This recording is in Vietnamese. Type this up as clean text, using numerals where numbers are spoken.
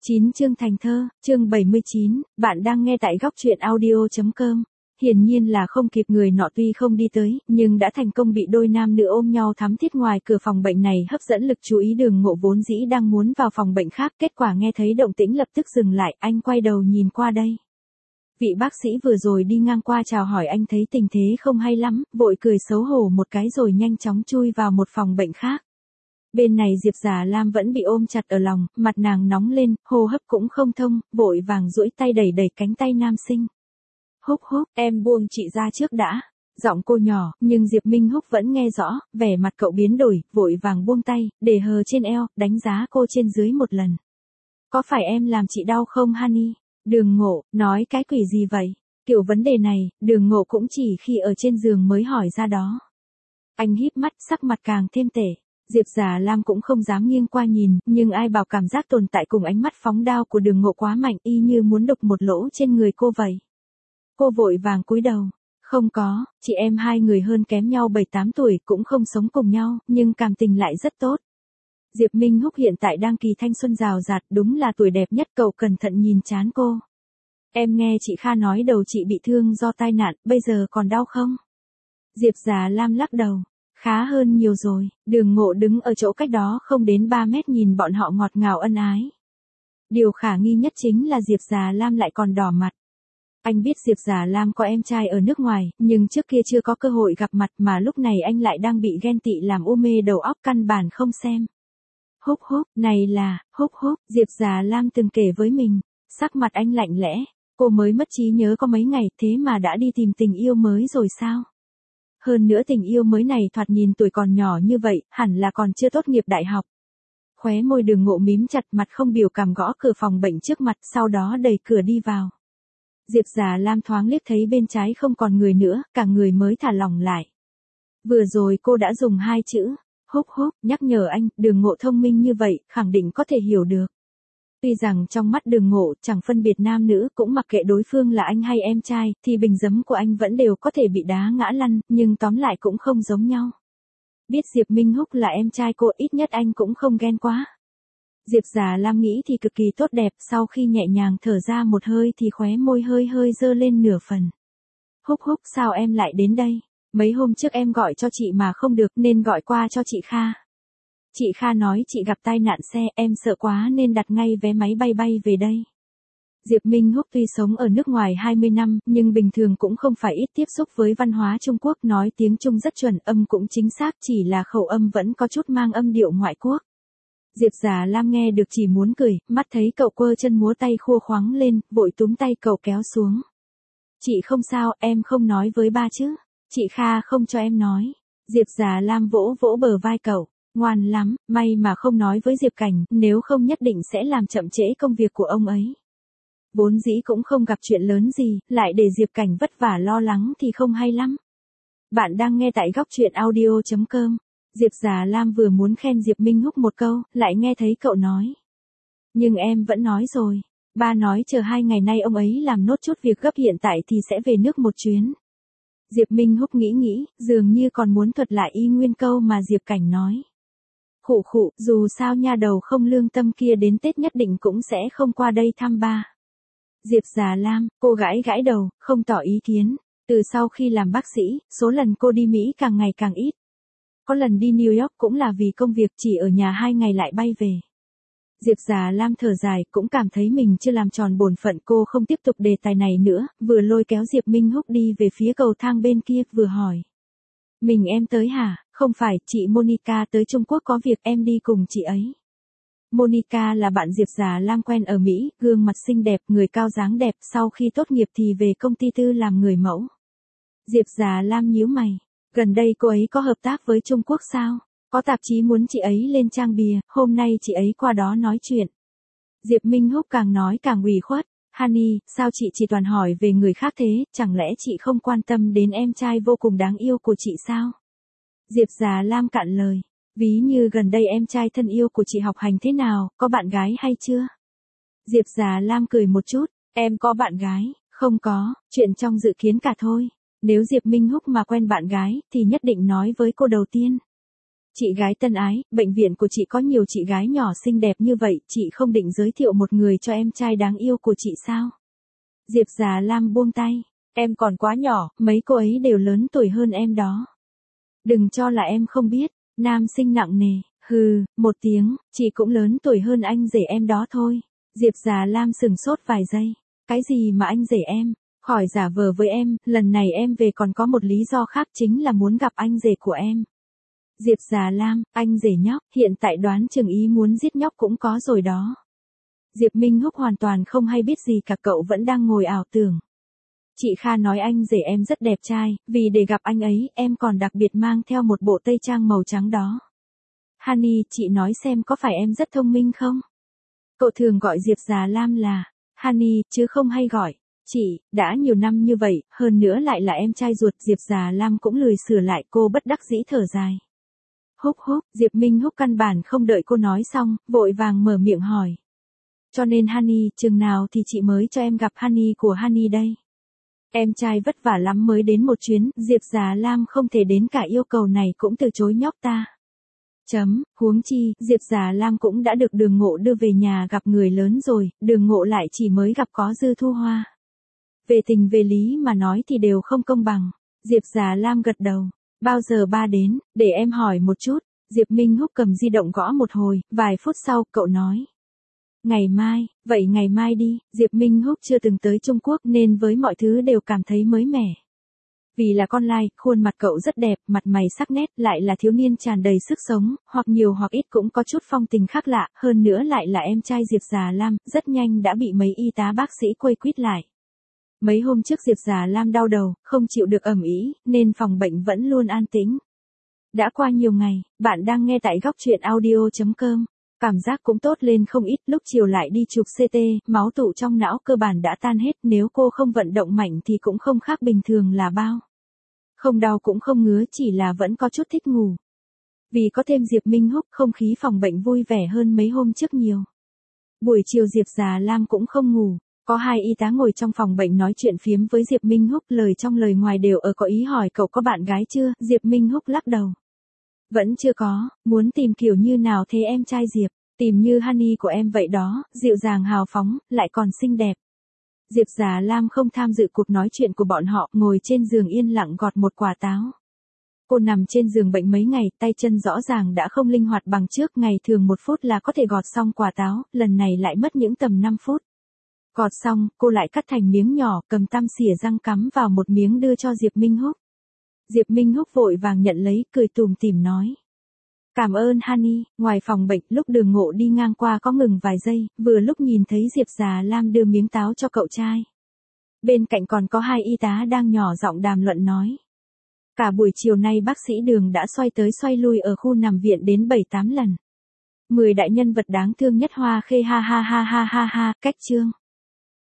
9 chương thành thơ, chương 79, bạn đang nghe tại góc truyện audio.com. Hiển nhiên là không kịp, người nọ tuy không đi tới, nhưng đã thành công bị đôi nam nữ ôm nhau thắm thiết ngoài cửa phòng bệnh này hấp dẫn lực chú ý. Đường Ngộ vốn dĩ đang muốn vào phòng bệnh khác, kết quả nghe thấy động tĩnh lập tức dừng lại, anh quay đầu nhìn qua đây. Vị bác sĩ vừa rồi đi ngang qua chào hỏi anh thấy tình thế không hay lắm, vội cười xấu hổ một cái rồi nhanh chóng chui vào một phòng bệnh khác. Bên này Diệp Già Lam vẫn bị ôm chặt ở lòng, mặt nàng nóng lên, hô hấp cũng không thông, vội vàng duỗi tay đẩy đẩy cánh tay nam sinh. Húc húc, em buông chị ra trước đã. Giọng cô nhỏ, nhưng Diệp Minh Húc vẫn nghe rõ, vẻ mặt cậu biến đổi, vội vàng buông tay, để hờ trên eo, đánh giá cô trên dưới một lần. Có phải em làm chị đau không Honey? Đường Ngộ, nói cái quỷ gì vậy? Kiểu vấn đề này, Đường Ngộ cũng chỉ khi ở trên giường mới hỏi ra đó. Anh híp mắt, sắc mặt càng thêm tệ. Diệp Già Lam cũng không dám nghiêng qua nhìn, nhưng ai bảo cảm giác tồn tại cùng ánh mắt phóng đao của Đường Ngộ quá mạnh, y như muốn đục một lỗ trên người cô vậy. Cô vội vàng cúi đầu. Không có, chị em hai người hơn kém nhau 7-8 tuổi, cũng không sống cùng nhau, nhưng cảm tình lại rất tốt. Diệp Minh Húc hiện tại đang kỳ thanh xuân rào rạt, đúng là tuổi đẹp nhất, cậu cẩn thận nhìn trán cô. Em nghe chị Kha nói đầu chị bị thương do tai nạn, bây giờ còn đau không? Diệp Già Lam lắc đầu. Khá hơn nhiều rồi. Đường Ngộ đứng ở chỗ cách đó không đến 3 mét nhìn bọn họ ngọt ngào ân ái. Điều khả nghi nhất chính là Diệp Già Lam lại còn đỏ mặt. Anh biết Diệp Già Lam có em trai ở nước ngoài, nhưng trước kia chưa có cơ hội gặp mặt, mà lúc này anh lại đang bị ghen tị làm u mê đầu óc, căn bản không xem. Húc húc, này là, húc húc, Diệp Già Lam từng kể với mình. Sắc mặt anh lạnh lẽ, cô mới mất trí nhớ có mấy ngày, thế mà đã đi tìm tình yêu mới rồi sao? Hơn nữa tình yêu mới này thoạt nhìn tuổi còn nhỏ như vậy, hẳn là còn chưa tốt nghiệp đại học. Khóe môi Đường Ngộ mím chặt, mặt không biểu cảm gõ cửa phòng bệnh trước mặt, sau đó đẩy cửa đi vào. Diệp Già Lam thoáng liếc thấy bên trái không còn người nữa, cả người mới thả lỏng lại. Vừa rồi cô đã dùng 2 chữ, húc húc, nhắc nhở anh. Đường Ngộ thông minh như vậy, khẳng định có thể hiểu được. Tuy rằng trong mắt Đường Ngộ chẳng phân biệt nam nữ, cũng mặc kệ đối phương là anh hay em trai, thì bình giấm của anh vẫn đều có thể bị đá ngã lăn, nhưng tóm lại cũng không giống nhau. Biết Diệp Minh Húc là em trai cô, ít nhất anh cũng không ghen quá. Diệp Già Lam nghĩ thì cực kỳ tốt đẹp, sau khi nhẹ nhàng thở ra một hơi thì khóe môi hơi hơi dơ lên nửa phần. Húc húc, sao em lại đến đây? Mấy hôm trước em gọi cho chị mà không được nên gọi qua cho chị Kha. Chị Kha nói chị gặp tai nạn xe, em sợ quá nên đặt ngay vé máy bay bay về đây. Diệp Minh Húc tuy sống ở nước ngoài 20 năm, nhưng bình thường cũng không phải ít tiếp xúc với văn hóa Trung Quốc, nói tiếng Trung rất chuẩn, âm cũng chính xác, chỉ là khẩu âm vẫn có chút mang âm điệu ngoại quốc. Diệp Già Lam nghe được chỉ muốn cười, mắt thấy cậu quơ chân múa tay khua khoắng lên, vội túm tay cậu kéo xuống. Chị không sao, em không nói với ba chứ? Chị Kha không cho em nói. Diệp Già Lam vỗ vỗ bờ vai cậu. Ngoan lắm, may mà không nói với Diệp Cảnh, nếu không nhất định sẽ làm chậm trễ công việc của ông ấy. Vốn dĩ cũng không gặp chuyện lớn gì, lại để Diệp Cảnh vất vả lo lắng thì không hay lắm. Bạn đang nghe tại góc truyện audio.com. Diệp Già Lam vừa muốn khen Diệp Minh Húc một câu, lại nghe thấy cậu nói. Nhưng em vẫn nói rồi. Ba nói chờ 2 ngày nay ông ấy làm nốt chút việc gấp hiện tại thì sẽ về nước một chuyến. Diệp Minh Húc nghĩ, dường như còn muốn thuật lại y nguyên câu mà Diệp Cảnh nói. Khụ khụ, dù sao nha đầu không lương tâm kia đến Tết nhất định cũng sẽ không qua đây thăm ba. Diệp Già Lam, cô gãi đầu, không tỏ ý kiến. Từ sau khi làm bác sĩ, số lần cô đi Mỹ càng ngày càng ít. Có lần đi New York cũng là vì công việc, chỉ ở nhà 2 ngày lại bay về. Diệp Già Lam thở dài, cũng cảm thấy mình chưa làm tròn bổn phận, cô không tiếp tục đề tài này nữa, vừa lôi kéo Diệp Minh Húc đi về phía cầu thang bên kia, vừa hỏi. Mình em tới hả? Không phải, chị Monica tới Trung Quốc có việc, em đi cùng chị ấy. Monica là bạn Diệp Già Lam quen ở Mỹ, gương mặt xinh đẹp, người cao dáng đẹp, sau khi tốt nghiệp thì về công ty tư làm người mẫu. Diệp Già Lam nhíu mày. Gần đây cô ấy có hợp tác với Trung Quốc sao? Có tạp chí muốn chị ấy lên trang bìa, hôm nay chị ấy qua đó nói chuyện. Diệp Minh Húc càng nói càng ủy khuất. Honey, sao chị chỉ toàn hỏi về người khác thế, chẳng lẽ chị không quan tâm đến em trai vô cùng đáng yêu của chị sao? Diệp Già Lam cạn lời. Ví như gần đây em trai thân yêu của chị học hành thế nào, có bạn gái hay chưa? Diệp Già Lam cười một chút. Em có bạn gái? Không có, chuyện trong dự kiến cả thôi. Nếu Diệp Minh Húc mà quen bạn gái, thì nhất định nói với cô đầu tiên. Chị gái thân ái, bệnh viện của chị có nhiều chị gái nhỏ xinh đẹp như vậy, chị không định giới thiệu một người cho em trai đáng yêu của chị sao? Diệp Già Lam buông tay. Em còn quá nhỏ, mấy cô ấy đều lớn tuổi hơn em đó. Đừng cho là em không biết. Nam sinh nặng nề. Hừ, một tiếng, chị cũng lớn tuổi hơn anh rể em đó thôi. Diệp Già Lam sừng sốt vài giây. Cái gì mà anh rể em? Khỏi giả vờ với em, lần này em về còn có một lý do khác, chính là muốn gặp anh rể của em. Diệp Già Lam, anh rể nhóc, hiện tại đoán chừng ý muốn giết nhóc cũng có rồi đó. Diệp Minh Húc hoàn toàn không hay biết gì cả, cậu vẫn đang ngồi ảo tưởng. Chị Kha nói anh rể em rất đẹp trai, vì để gặp anh ấy, em còn đặc biệt mang theo một bộ tây trang màu trắng đó. Honey, chị nói xem có phải em rất thông minh không? Cậu thường gọi Diệp Già Lam là Honey, chứ không hay gọi chị, đã nhiều năm như vậy, hơn nữa lại là em trai ruột. Diệp Già Lam cũng lười sửa lại, cô bất đắc dĩ thở dài. Húc húc, Diệp Minh Húc căn bản không đợi cô nói xong, vội vàng mở miệng hỏi. Cho nên Honey, chừng nào thì chị mới cho em gặp Honey của Honey đây? Em trai vất vả lắm mới đến một chuyến, Diệp Già Lam không thể đến cả yêu cầu này cũng từ chối nhóc ta. Huống chi, Diệp Già Lam cũng đã được Đường Ngộ đưa về nhà gặp người lớn rồi, Đường Ngộ lại chỉ mới gặp có Dư Thu Hoa. Về tình về lý mà nói thì đều không công bằng. Diệp Già Lam gật đầu. Bao giờ ba đến, để em hỏi một chút. Diệp Minh Húc cầm di động gõ một hồi, vài phút sau, cậu nói. Ngày mai, vậy ngày mai đi. Diệp Minh Húc chưa từng tới Trung Quốc nên với mọi thứ đều cảm thấy mới mẻ. Vì là con lai, khuôn mặt cậu rất đẹp, mặt mày sắc nét, lại là thiếu niên tràn đầy sức sống, hoặc nhiều hoặc ít cũng có chút phong tình khác lạ, hơn nữa lại là em trai Diệp Già Lam, rất nhanh đã bị mấy y tá bác sĩ quây quýt lại. Mấy hôm trước Diệp Già Lam đau đầu, không chịu được ầm ĩ, nên phòng bệnh vẫn luôn an tĩnh. Đã qua nhiều ngày, bạn đang nghe tại góc truyện audio.com. Cảm giác cũng tốt lên không ít, lúc chiều lại đi chụp CT, máu tụ trong não cơ bản đã tan hết, nếu cô không vận động mạnh thì cũng không khác bình thường là bao. Không đau cũng không ngứa, chỉ là vẫn có chút thích ngủ. Vì có thêm Diệp Minh Húc, không khí phòng bệnh vui vẻ hơn mấy hôm trước nhiều. Buổi chiều Diệp Già Lam cũng không ngủ, có hai y tá ngồi trong phòng bệnh nói chuyện phiếm với Diệp Minh Húc, lời trong lời ngoài đều có ý hỏi cậu có bạn gái chưa. Diệp Minh Húc lắc đầu. Vẫn chưa có, muốn tìm kiểu như nào thế em trai Diệp? Tìm như Honey của em vậy đó, dịu dàng hào phóng, lại còn xinh đẹp. Diệp Già Lam không tham dự cuộc nói chuyện của bọn họ, ngồi trên giường yên lặng gọt một quả táo. Cô nằm trên giường bệnh mấy ngày, tay chân rõ ràng đã không linh hoạt bằng trước, ngày thường 1 phút là có thể gọt xong quả táo, lần này lại mất những tầm 5 phút. Gọt xong, cô lại cắt thành miếng nhỏ, cầm tăm xỉa răng cắm vào một miếng đưa cho Diệp Minh Húc. Diệp Minh Húc vội vàng nhận lấy, cười tủm tỉm nói. Cảm ơn Honey. Ngoài phòng bệnh, lúc Đường Ngộ đi ngang qua có ngừng vài giây, vừa lúc nhìn thấy Diệp Già Lam đưa miếng táo cho cậu trai. Bên cạnh còn có hai y tá đang nhỏ giọng đàm luận nói. Cả buổi chiều nay bác sĩ Đường đã xoay tới xoay lui ở khu nằm viện đến 7-8 lần. 10 đại nhân vật đáng thương nhất Hoa Khê ha ha ha ha ha ha, cách chương.